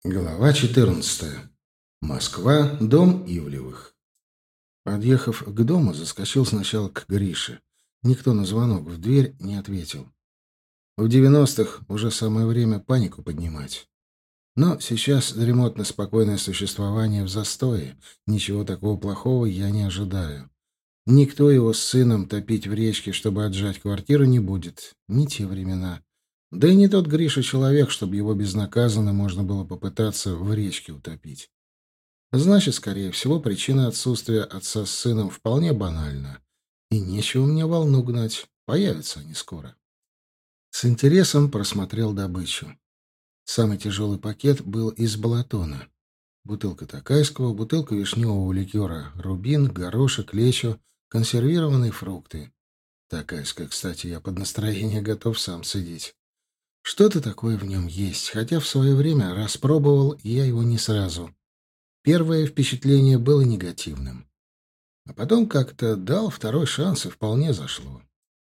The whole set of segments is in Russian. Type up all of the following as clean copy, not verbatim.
Глава 14. Москва, дом Ивлевых. Подъехав к дому, заскочил сначала к Грише. Никто на звонок в дверь не ответил. В 90-х уже самое время панику поднимать. Но сейчас дремотно-спокойное существование в застое. Ничего такого плохого я не ожидаю. Никто его с сыном топить в речке, чтобы отжать квартиру, не будет. Не те времена. Да и не тот Гриша человек, чтобы его безнаказанно можно было попытаться в речке утопить. Значит, скорее всего, причина отсутствия отца с сыном вполне банальна. И нечего мне волну гнать. Появятся они скоро. С интересом просмотрел добычу. Самый тяжелый пакет был из Балатона. Бутылка токайского, бутылка вишневого ликера «Рубин», горошек, лечо, консервированные фрукты. Токайское, кстати, я под настроение готов сам цедить. Что-то такое в нем есть, хотя в свое время распробовал я его не сразу. Первое впечатление было негативным. А потом как-то дал второй шанс, и вполне зашло.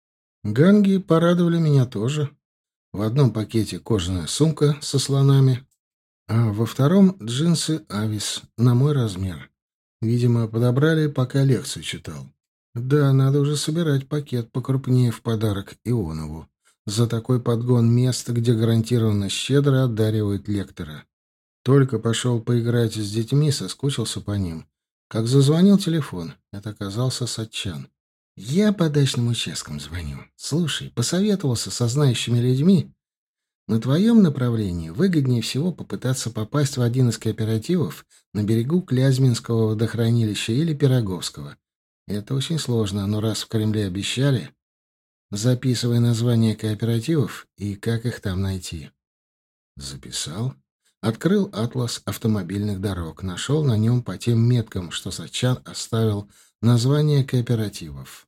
Ганги порадовали меня тоже. В одном пакете кожаная сумка со слонами, а во втором джинсы «Авис» на мой размер. Видимо, подобрали, пока лекцию читал. Да, надо уже собирать пакет покрупнее в подарок Ионову. За такой подгон мест, где гарантированно щедро одаривают лектора. Только пошел поиграть с детьми, соскучился по ним. Как зазвонил телефон, это оказался Сатчан. «Я по дачным участкам звоню. Слушай, посоветовался со знающими людьми. На твоем направлении выгоднее всего попытаться попасть в один из кооперативов на берегу Клязьминского водохранилища или Пироговского. Это очень сложно, но раз в Кремле обещали, записывай названия кооперативов и как их там найти». Записал. Открыл атлас автомобильных дорог. Нашел на нем по тем меткам, что Сачан оставил, название кооперативов.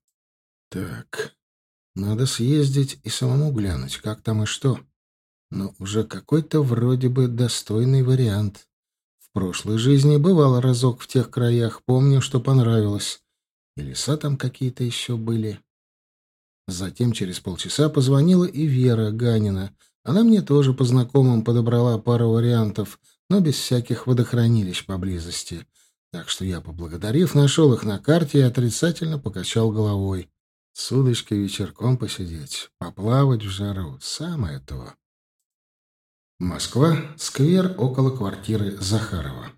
Так, надо съездить и самому глянуть, как там и что. Но уже какой-то вроде бы достойный вариант. В прошлой жизни бывало разок в тех краях, помню, что понравилось. И леса там какие-то еще были. Затем через полчаса позвонила и Вера Ганина. Она мне тоже по знакомым подобрала пару вариантов, но без всяких водохранилищ поблизости. Так что я, поблагодарив, нашел их на карте и отрицательно покачал головой. С удочкой вечерком посидеть, поплавать в жару — самое то. Москва, сквер около квартиры Захарова.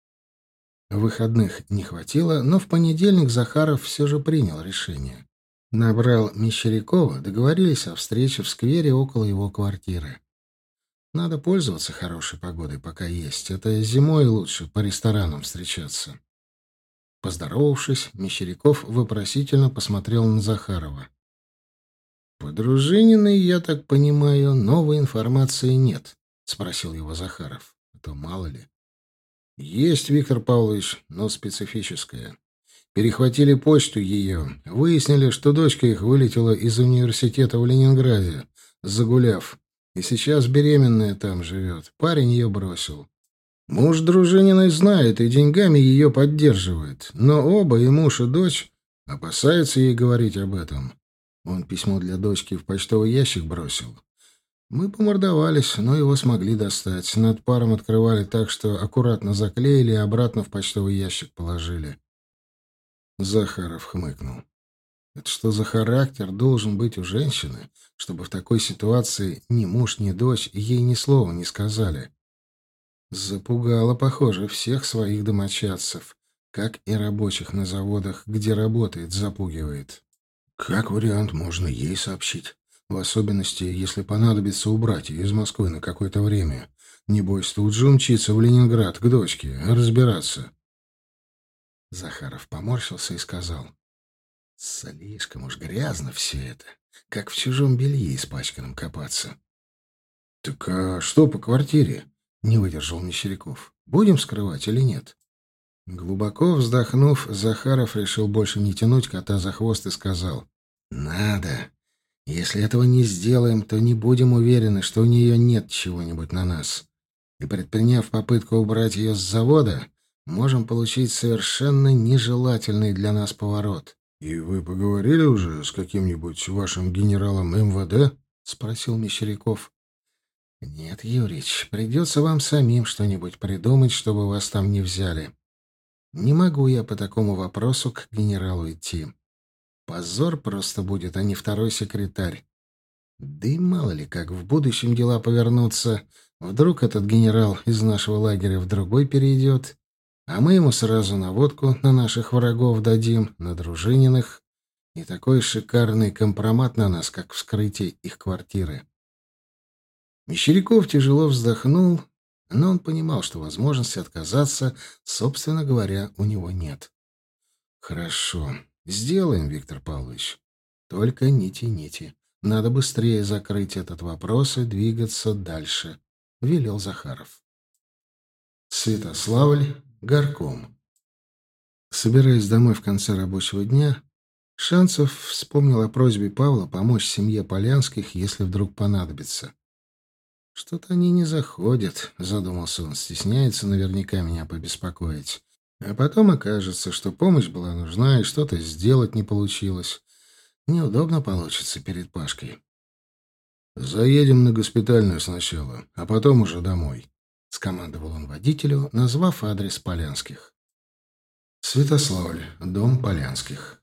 Выходных не хватило, но в понедельник Захаров все же принял решение. Набрал Мещерякова, договорились о встрече в сквере около его квартиры. Надо пользоваться хорошей погодой, пока есть. Это зимой лучше по ресторанам встречаться. Поздоровавшись, Мещеряков вопросительно посмотрел на Захарова. «По Дружининой, я так понимаю, новой информации нет?» — спросил его Захаров. «А то мало ли». «Есть, Виктор Павлович, но специфическая. Перехватили почту ее. Выяснили, что дочка их вылетела из университета в Ленинграде, загуляв. И сейчас беременная там живет. Парень ее бросил. Муж Дружининой знает и деньгами ее поддерживает. Но оба, и муж, и дочь, опасаются ей говорить об этом. Он письмо для дочки в почтовый ящик бросил. Мы помордовались, но его смогли достать. Над паром открывали так, что аккуратно заклеили и обратно в почтовый ящик положили. Захаров хмыкнул. Это что за характер должен быть у женщины, чтобы в такой ситуации ни муж, ни дочь ей ни слова не сказали? Запугала, похоже, всех своих домочадцев, как и рабочих на заводах, где работает, запугивает. Как вариант, можно ей сообщить, в особенности, если понадобится убрать ее из Москвы на какое-то время. Небось, тут же умчится в Ленинград к дочке разбираться. Захаров поморщился и сказал: «Слишком уж грязно все это, как в чужом белье испачканном копаться». «Так а что по квартире?» — не выдержал Мещеряков. «Будем скрывать или нет?» Глубоко вздохнув, Захаров решил больше не тянуть кота за хвост и сказал: «Надо. Если этого не сделаем, то не будем уверены, что у нее нет чего-нибудь на нас. И предприняв попытку убрать ее с завода, можем получить совершенно нежелательный для нас поворот». «И вы поговорили уже с каким-нибудь вашим генералом МВД?» — спросил Мещеряков. Нет, Юрич, придется вам самим что-нибудь придумать, чтобы вас там не взяли. Не могу я по такому вопросу к генералу идти. Позор просто будет, а не второй секретарь. Да и мало ли, как в будущем дела повернутся. Вдруг этот генерал из нашего лагеря в другой перейдет, а мы ему сразу наводку на наших врагов дадим, на дружининых, и такой шикарный компромат на нас, как вскрытие их квартиры. Мещеряков тяжело вздохнул, но он понимал, что возможности отказаться, собственно говоря, у него нет. «Хорошо, сделаем, Виктор Павлович. Только не тяните. Надо быстрее закрыть этот вопрос и двигаться дальше», — велел Захаров. Святославль, горком. Собираясь домой в конце рабочего дня, Шанцев вспомнил о просьбе Павла помочь семье Полянских, если вдруг понадобится. «Что-то они не заходят», — задумался он, — «стесняется наверняка меня побеспокоить. А потом окажется, что помощь была нужна, и что-то сделать не получилось. Неудобно получится перед Пашкой». «Заедем на госпитальную сначала, а потом уже домой», — скомандовал он водителю, назвав адрес Полянских. Святославль, дом Полянских.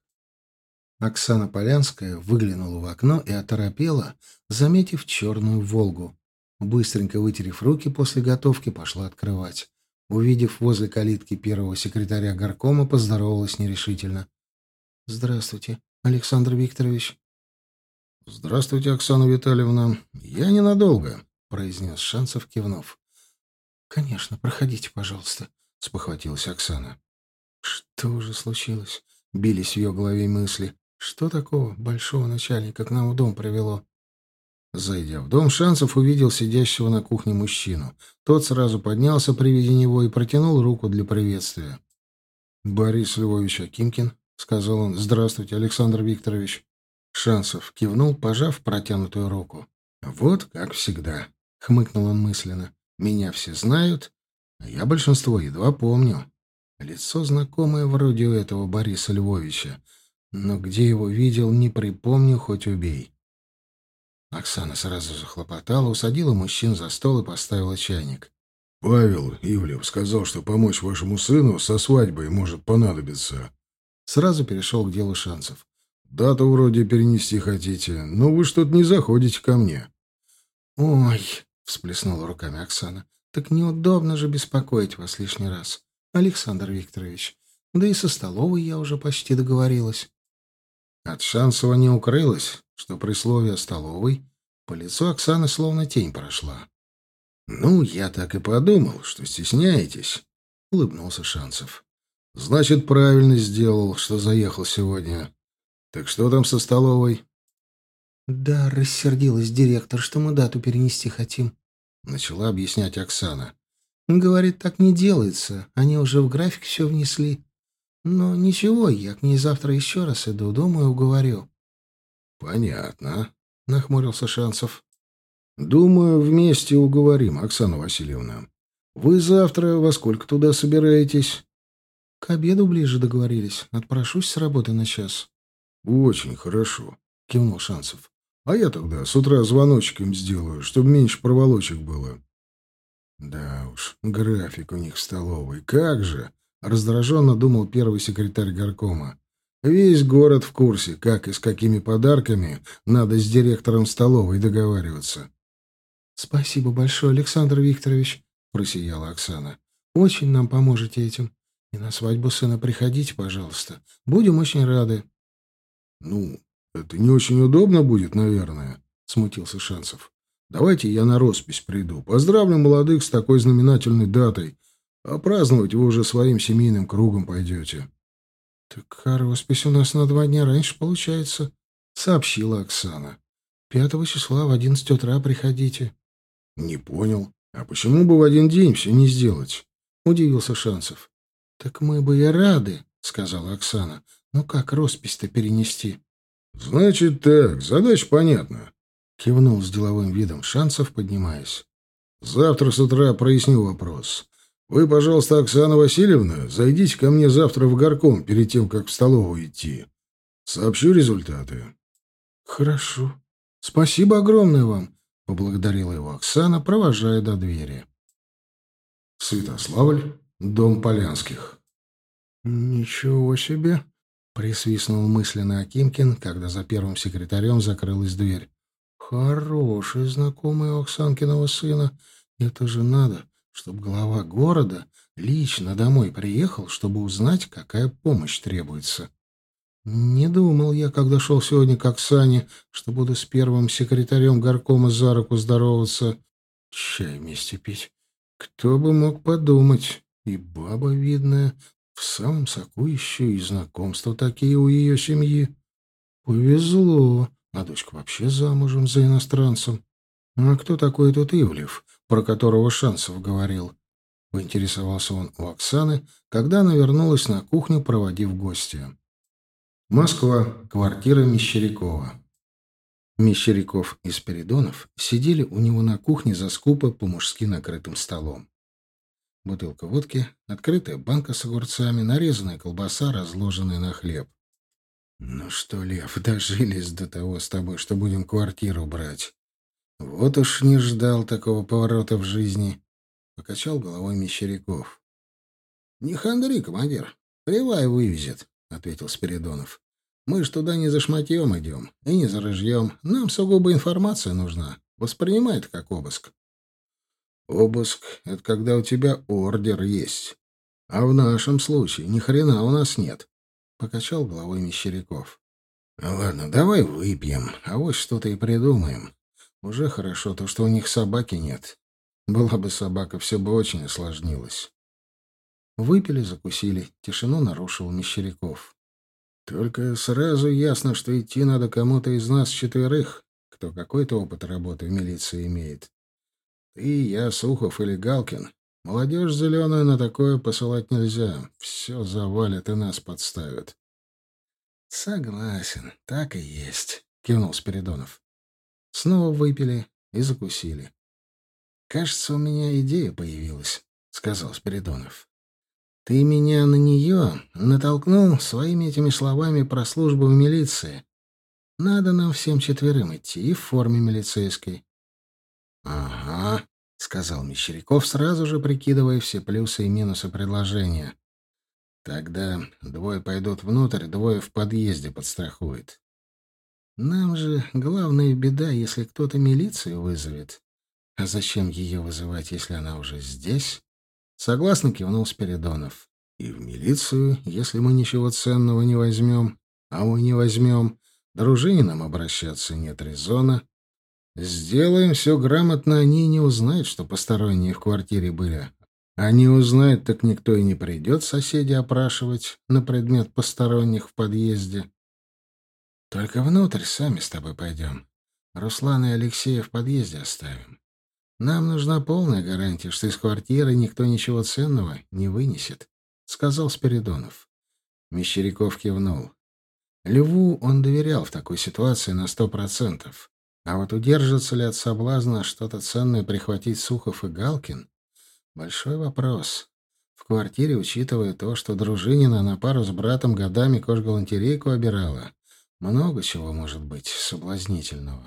Оксана Полянская выглянула в окно и оторопела, заметив черную «Волгу». Быстренько вытерев руки после готовки, пошла открывать. Увидев возле калитки первого секретаря горкома, поздоровалась нерешительно. «Здравствуйте, Александр Викторович». «Здравствуйте, Оксана Витальевна. Я ненадолго», — произнес Шанцев, кивнув. «Конечно, проходите, пожалуйста», — спохватилась Оксана. Что уже случилось? Бились в ее голове мысли. Что такого большого начальника к нам в дом привело? Зайдя в дом, Шанцев увидел сидящего на кухне мужчину. Тот сразу поднялся при виде него и протянул руку для приветствия. «Борис Львович Акимкин», — сказал он. «Здравствуйте, Александр Викторович». Шанцев кивнул, пожав протянутую руку. «Вот как всегда», — хмыкнул он мысленно. «Меня все знают, а я большинство едва помню. Лицо знакомое вроде у этого Бориса Львовича, но где его видел, не припомню, хоть убей». Оксана сразу захлопотала, усадила мужчин за стол и поставила чайник. «Павел Ивлев сказал, что помочь вашему сыну со свадьбой может понадобиться». Сразу перешел к делу Шанцев. «Дату вроде перенести хотите, но вы что-то не заходите ко мне». «Ой», — всплеснула руками Оксана, — «так неудобно же беспокоить вас лишний раз, Александр Викторович. Да и со столовой я уже почти договорилась». От Шанцева не укрылось, что при слове о столовой по лицу Оксаны словно тень прошла. «Ну, я так и подумал, что стесняетесь», — улыбнулся Шанцев. «Значит, правильно сделал, что заехал сегодня. Так что там со столовой?» «Да, рассердилась директор, что мы дату перенести хотим», — начала объяснять Оксана. «Говорит, так не делается, они уже в график все внесли. Но ничего, я к ней завтра еще раз иду, думаю, уговорю». «Понятно», — нахмурился Шанцев. «Думаю, вместе уговорим, Оксана Васильевна. Вы завтра во сколько туда собираетесь?» «К обеду ближе договорились. Отпрошусь с работы на час». «Очень хорошо», — кивнул Шанцев. «А я тогда с утра звоночек им сделаю, чтобы меньше проволочек было». «Да уж, график у них в столовой. Как же!» — раздраженно думал первый секретарь горкома. «Весь город в курсе, как и с какими подарками надо с директором столовой договариваться». «Спасибо большое, Александр Викторович», — просияла Оксана. «Очень нам поможете этим. И на свадьбу сына приходите, пожалуйста. Будем очень рады». «Ну, это не очень удобно будет, наверное», — смутился Шанцев. «Давайте я на роспись приду. Поздравлю молодых с такой знаменательной датой. А праздновать вы уже своим семейным кругом пойдете». «Так роспись у нас на 2 дня раньше получается», — сообщила Оксана. «5 числа в 11 утра приходите». «Не понял. А почему бы в один день все не сделать?» — удивился Шанцев. «Так мы бы и рады», — сказала Оксана. «Но как роспись-то перенести?» «Значит так, задача понятна», — кивнул с деловым видом Шанцев, поднимаясь. «Завтра с утра проясню вопрос. Вы, пожалуйста, Оксана Васильевна, зайдите ко мне завтра в горком перед тем, как в столовую идти. Сообщу результаты». «Хорошо. Спасибо огромное вам. — поблагодарила его Оксана, провожая до двери. Святославль, дом Полянских. «Ничего себе!» — присвистнул мысленно Акимкин, когда за первым секретарем закрылась дверь. «Хороший знакомый у Оксанкиного сына. Это же надо, чтобы глава города лично домой приехал, чтобы узнать, какая помощь требуется. Не думал я, когда шел сегодня к Оксане, что буду с первым секретарем горкома за руку здороваться. Чай вместе пить. Кто бы мог подумать. И баба видная, в самом соку еще и знакомства такие у ее семьи. Повезло. А дочка вообще замужем за иностранцем. А кто такой этот Ивлев, про которого Шансов говорил? Поинтересовался он у Оксаны, когда она вернулась на кухню, проводив гостя. Москва. Квартира Мещерякова. Мещеряков и Спиридонов сидели у него на кухне за скупо по-мужски накрытым столом. Бутылка водки, открытая банка с огурцами, нарезанная колбаса, разложенная на хлеб. «Ну что, Лев, дожились до того с тобой, что будем квартиру брать. Вот уж не ждал такого поворота в жизни», — покачал головой Мещеряков. «Не хандри, командир, Кривая вывезет», — ответил Спиридонов. «Мы ж туда не за шматьем идем и не за рыжьем. Нам сугубо информация нужна. Воспринимай это как обыск». «Обыск — это когда у тебя ордер есть. А в нашем случае ни хрена у нас нет», — покачал головой Мещеряков. «Ладно, давай выпьем, а вот что-то и придумаем. Уже хорошо то, что у них собаки нет. Была бы собака, все бы очень осложнилось». Выпили, закусили. Тишину нарушил Мещеряков. «Только сразу ясно, что идти надо кому-то из нас четверых, кто какой-то опыт работы в милиции имеет. Ты, я, Сухов или Галкин. Молодежь зеленую на такое посылать нельзя. Все завалят и нас подставят». «Согласен, так и есть», — кивнул Спиридонов. Снова выпили и закусили. «Кажется, у меня идея появилась», — сказал Спиридонов. «Ты меня на нее натолкнул своими этими словами про службу в милиции. Надо нам всем четверым идти и в форме милицейской». «Ага», — сказал Мещеряков, сразу же прикидывая все плюсы и минусы предложения. «Тогда двое пойдут внутрь, двое в подъезде подстрахуют. Нам же главная беда, если кто-то милицию вызовет. А зачем ее вызывать, если она уже здесь?» Согласно кивнул Спиридонов. «И в милицию, если мы ничего ценного не возьмем, а мы не возьмем, Дружининым обращаться нет резона. Сделаем все грамотно, они не узнают, что посторонние в квартире были. Они узнают, так никто и не придет соседей опрашивать на предмет посторонних в подъезде. Только внутрь сами с тобой пойдем. Руслана и Алексея в подъезде оставим. Нам нужна полная гарантия, что из квартиры никто ничего ценного не вынесет», — сказал Спиридонов. Мещеряков кивнул. Льву он доверял в такой ситуации на 100%. А вот удержатся ли от соблазна что-то ценное прихватить Сухов и Галкин — большой вопрос. В квартире, учитывая то, что Дружинина на пару с братом годами кожгалантерейку обирала, много чего может быть соблазнительного.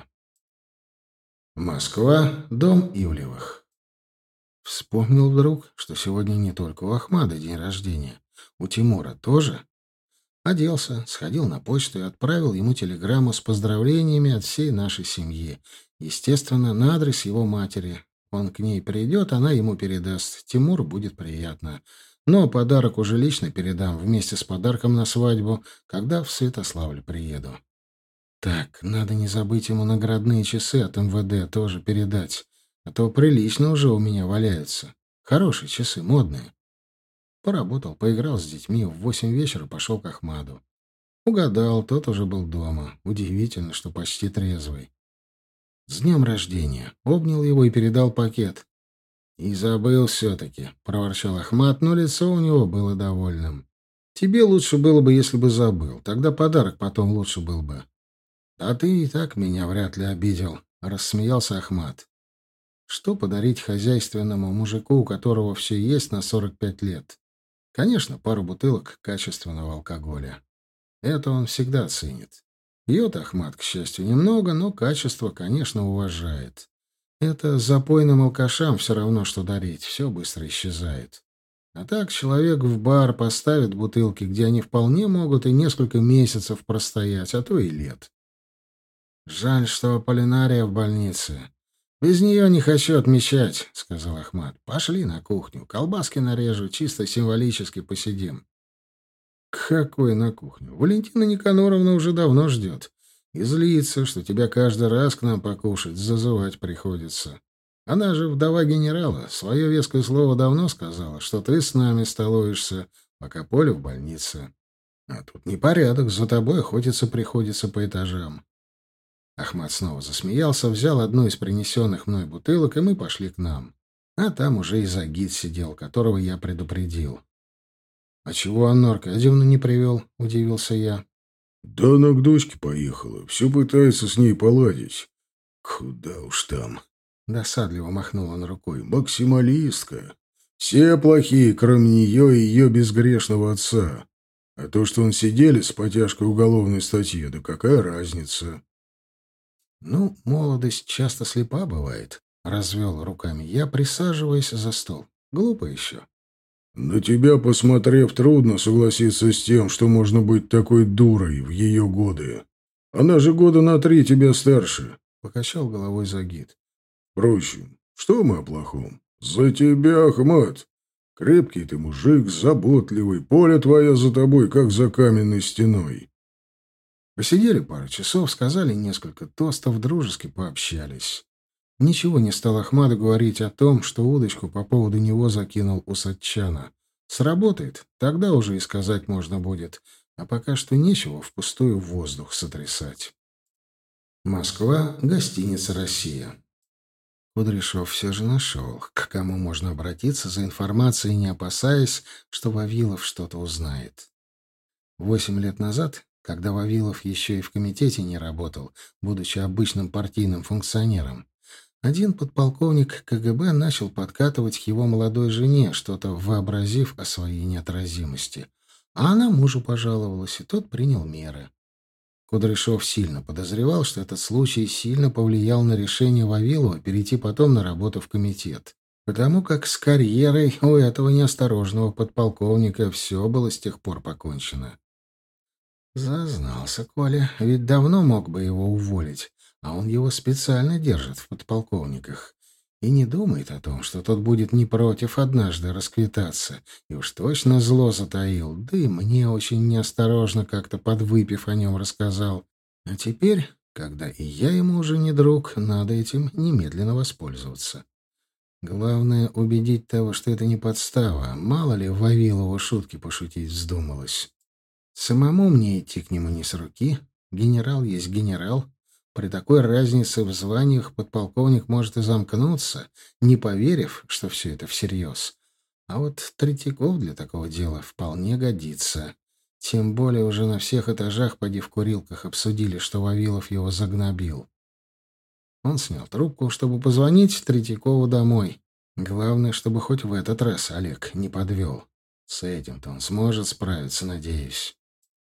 Москва, дом Ивлевых. Вспомнил вдруг, что сегодня не только у Ахмада день рождения, у Тимура тоже. Оделся, сходил на почту и отправил ему телеграмму с поздравлениями от всей нашей семьи. Естественно, на адрес его матери. Он к ней придет, она ему передаст. Тимуру будет приятно. Но подарок уже лично передам вместе с подарком на свадьбу, когда в Святославль приеду. Так, надо не забыть ему наградные часы от МВД тоже передать, а то прилично уже у меня валяются. Хорошие часы, модные. Поработал, поиграл с детьми, в 8 вечера пошел к Ахмаду. Угадал, тот уже был дома. Удивительно, что почти трезвый. «С днем рождения!» Обнял его и передал пакет. «И забыл все-таки», — проворчал Ахмад, но лицо у него было довольным. «Тебе лучше было бы, если бы забыл. Тогда подарок потом лучше был бы». «А ты и так меня вряд ли обидел», — рассмеялся Ахмад. «Что подарить хозяйственному мужику, у которого все есть на 45 лет? Конечно, пару бутылок качественного алкоголя. Это он всегда ценит. Пьет Ахмад, к счастью, немного, но качество, конечно, уважает. Это запойным алкашам все равно, что дарить. Все быстро исчезает. А так человек в бар поставит бутылки, где они вполне могут и несколько месяцев простоять, а то и лет. «Жаль, что Полинария в больнице. Без нее не хочу отмечать», — сказал Ахмат. «Пошли на кухню. Колбаски нарежу, чисто символически посидим». «Какой на кухню? Валентина Никаноровна уже давно ждет. И злится, что тебя каждый раз к нам покушать зазывать приходится. Она же вдова генерала. Свое веское слово давно сказала, что ты с нами столуешься, пока Поля в больнице. А тут непорядок, за тобой охотиться приходится по этажам». Ахмат снова засмеялся, взял одну из принесенных мной бутылок, и мы пошли к нам. А там уже и Загид сидел, которого я предупредил. «А чего Анну Аркадьевну не привел?» — удивился я. Да она к дочке поехала. Все пытается с ней поладить. Куда уж там. Досадливо махнул он рукой. Максималистка. Все плохие, кроме нее и ее безгрешного отца. А то, что он сидели с потяжкой уголовной статьи, да какая разница? «Ну, молодость часто слепа бывает», — развел руками я, присаживаясь за стол. «Глупо еще». На тебя, посмотрев, трудно согласиться с тем, что можно быть такой дурой в ее годы. Она же года на 3 тебя старше, — Покачал головой Загид. Впрочем, что мы о плохом? За тебя, Ахмат. Крепкий ты мужик, заботливый, Поля твоя за тобой, как за каменной стеной. Посидели пару часов, сказали несколько тостов, дружески пообщались. Ничего не стал Ахмаду говорить о том, что удочку по поводу него закинул Усатчана. Сработает, тогда уже и сказать можно будет. А пока что нечего впустую воздух сотрясать. Москва, гостиница «Россия». Кудряшов все же нашел, к кому можно обратиться за информацией, не опасаясь, что Вавилов что-то узнает. 8 лет назад, когда Вавилов еще и в комитете не работал, будучи обычным партийным функционером, один подполковник КГБ начал подкатывать к его молодой жене, что-то вообразив о своей неотразимости. А она мужу пожаловалась, и тот принял меры. Кудряшов сильно подозревал, что этот случай сильно повлиял на решение Вавилова перейти потом на работу в комитет. Потому как с карьерой у этого неосторожного подполковника все было с тех пор покончено. Зазнался Коля, ведь давно мог бы его уволить, а он его специально держит в подполковниках. И не думает о том, что тот будет не против однажды расквитаться. И уж точно зло затаил. Да и мне очень неосторожно как-то подвыпив о нем рассказал. А теперь, когда и я ему уже не друг, надо этим немедленно воспользоваться. Главное — убедить того, что это не подстава. Мало ли Вавилову шутки пошутить вздумалось. Самому мне идти к нему не с руки. Генерал есть генерал. При такой разнице в званиях подполковник может и замкнуться, не поверив, что все это всерьез. А вот Третьяков для такого дела вполне годится. Тем более уже на всех этажах поди в курилках обсудили, что Вавилов его загнобил. Он снял трубку, чтобы позвонить Третьякову домой. Главное, чтобы хоть в этот раз Олег не подвел. С этим-то он сможет справиться, надеюсь.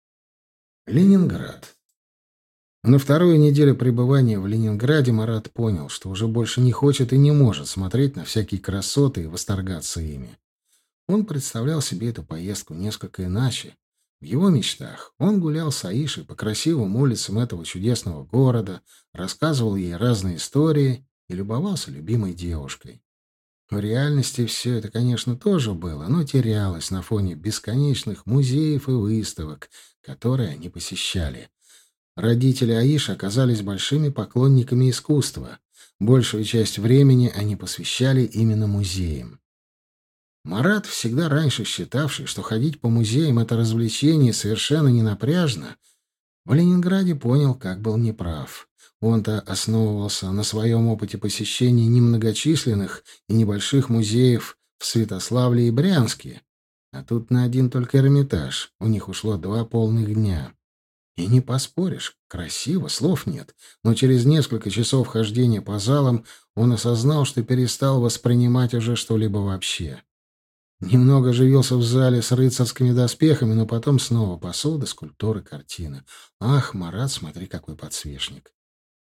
Ленинград. На вторую неделю пребывания в Ленинграде Марат понял, что уже больше не хочет и не может смотреть на всякие красоты и восторгаться ими. Он представлял себе эту поездку несколько иначе. В его мечтах он гулял с Аишей по красивым улицам этого чудесного города, рассказывал ей разные истории и любовался любимой девушкой. В реальности все это, конечно, тоже было, но терялось на фоне бесконечных музеев и выставок, которые они посещали. Родители Аиши оказались большими поклонниками искусства. Большую часть времени они посвящали именно музеям. Марат, всегда раньше считавший, что ходить по музеям — это развлечение совершенно не напряжно, в Ленинграде понял, как был неправ. Он-то основывался на своем опыте посещения немногочисленных и небольших музеев в Святославле и Брянске. А тут на один только Эрмитаж у них ушло 2 полных дня. И не поспоришь, красиво, слов нет, но через несколько часов хождения по залам он осознал, что перестал воспринимать уже что-либо вообще. Немного оживился в зале с рыцарскими доспехами, но потом снова посуда, скульптуры, картины. Ах, Марат, смотри, какой подсвечник.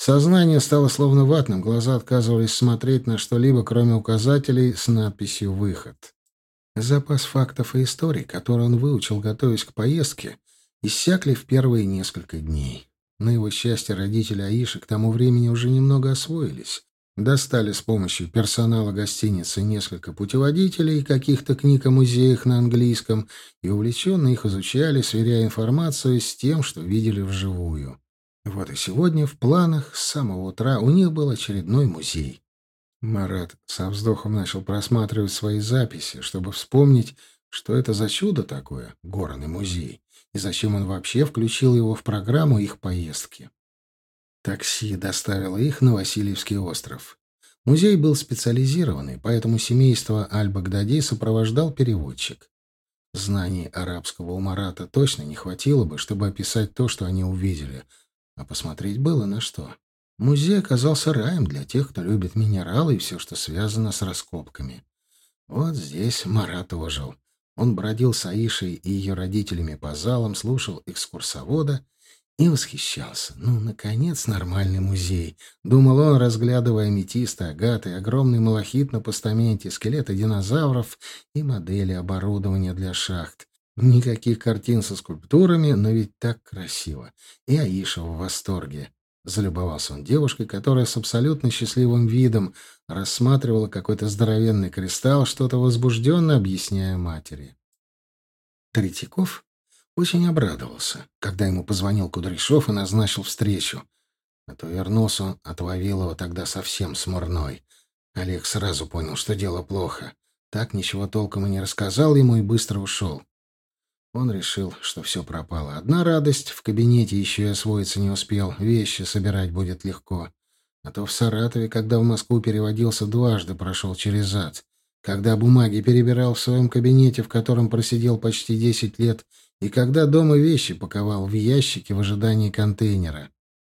Сознание стало словно ватным, глаза отказывались смотреть на что-либо, кроме указателей с надписью «Выход». Запас фактов и историй, которые он выучил, готовясь к поездке, иссякли в первые несколько дней. На его счастье, родители Аиши к тому времени уже немного освоились. Достали с помощью персонала гостиницы несколько путеводителей, каких-то книг о музеях на английском, и увлеченно их изучали, сверяя информацию с тем, что видели вживую. Вот и сегодня в планах с самого утра у них был очередной музей. Марат со вздохом начал просматривать свои записи, чтобы вспомнить, что это за чудо такое, горный музей, и зачем он вообще включил его в программу их поездки. Такси доставило их на Васильевский остров. Музей был специализированный, поэтому семейство Аль-Багдади сопровождал переводчик. Знаний арабского у Марата точно не хватило бы, чтобы описать то, что они увидели, а посмотреть было на что. Музей оказался раем для тех, кто любит минералы и все, что связано с раскопками. Вот здесь Марат ожил. Он бродил с Аишей и ее родителями по залам, слушал экскурсовода и восхищался. Ну, наконец, нормальный музей. Думал он, разглядывая аметисты, агаты, огромный малахит на постаменте, скелеты динозавров и модели оборудования для шахт. Никаких картин со скульптурами, но ведь так красиво. И Аиша в восторге. Залюбовался он девушкой, которая с абсолютно счастливым видом рассматривала какой-то здоровенный кристалл, что-то возбужденно объясняя матери. Третьяков очень обрадовался, когда ему позвонил Кудряшов и назначил встречу. А то вернулся он от Вавилова тогда совсем смурной. Олег сразу понял, что дело плохо. Так ничего толком и не рассказал ему и быстро ушел. Он решил, что все пропало. Одна радость — в кабинете еще и освоиться не успел, вещи собирать будет легко. А то в Саратове, когда в Москву переводился, дважды прошел через ад. Когда бумаги перебирал в своем кабинете, в котором просидел почти 10 лет, и когда дома вещи паковал в ящики в ожидании контейнера.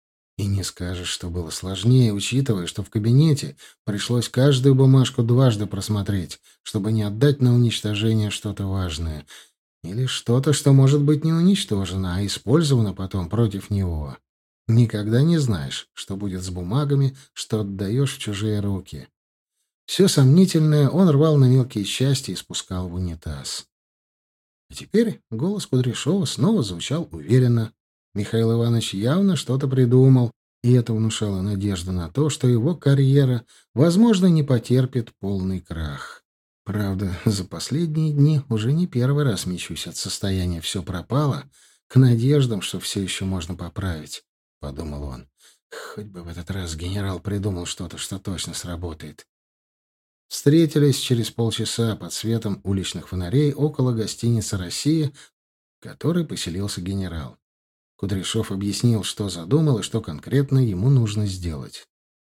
И не скажешь, что было сложнее, учитывая, что в кабинете пришлось каждую бумажку дважды просмотреть, чтобы не отдать на уничтожение что-то важное. Или что-то, что может быть не уничтожено, а использовано потом против него. Никогда не знаешь, что будет с бумагами, что отдаешь в чужие руки. Все сомнительное он рвал на мелкие части и спускал в унитаз. А теперь голос Кудряшова снова звучал уверенно. Михаил Иванович явно что-то придумал, и это внушало надежду на то, что его карьера, возможно, не потерпит полный крах. Правда, за последние дни уже не первый раз мечусь от состояния «все пропало» к надеждам, что все еще можно поправить, — подумал он. Хоть бы в этот раз генерал придумал что-то, что точно сработает. Встретились через полчаса под светом уличных фонарей около гостиницы «Россия», в которой поселился генерал. Кудряшов объяснил, что задумал и что конкретно ему нужно сделать.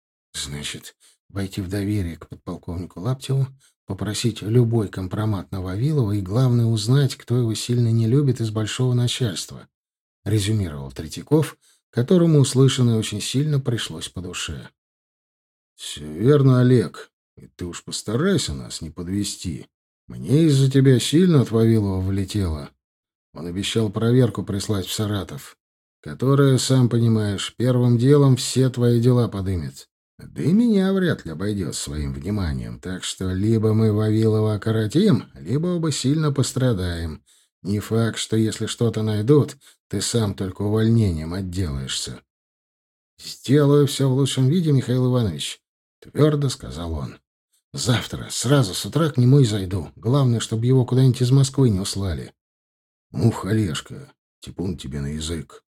Значит, войти в доверие к подполковнику Лаптеву, попросить любой компромат на Вавилова и, главное, узнать, кто его сильно не любит из большого начальства, — резюмировал Третьяков, которому услышанное очень сильно пришлось по душе. — Все верно, Олег. И ты уж постарайся нас не подвести. Мне из-за тебя сильно от Вавилова влетело. Он обещал проверку прислать в Саратов, которая, сам понимаешь, первым делом все твои дела подымет. Да и меня вряд ли обойдет своим вниманием, так что либо мы Вавилова окоротим, либо оба сильно пострадаем. Не факт, что если что-то найдут, ты сам только увольнением отделаешься. — Сделаю все в лучшем виде, Михаил Иванович, — твердо сказал он. — Завтра сразу с утра к нему и зайду. Главное, чтобы его куда-нибудь из Москвы не услали. — Ух, Олежка, типун тебе на язык.